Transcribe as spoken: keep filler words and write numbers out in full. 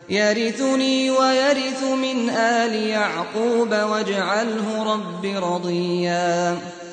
يرثني ويرث من آل يعقوب واجعله رب رضيا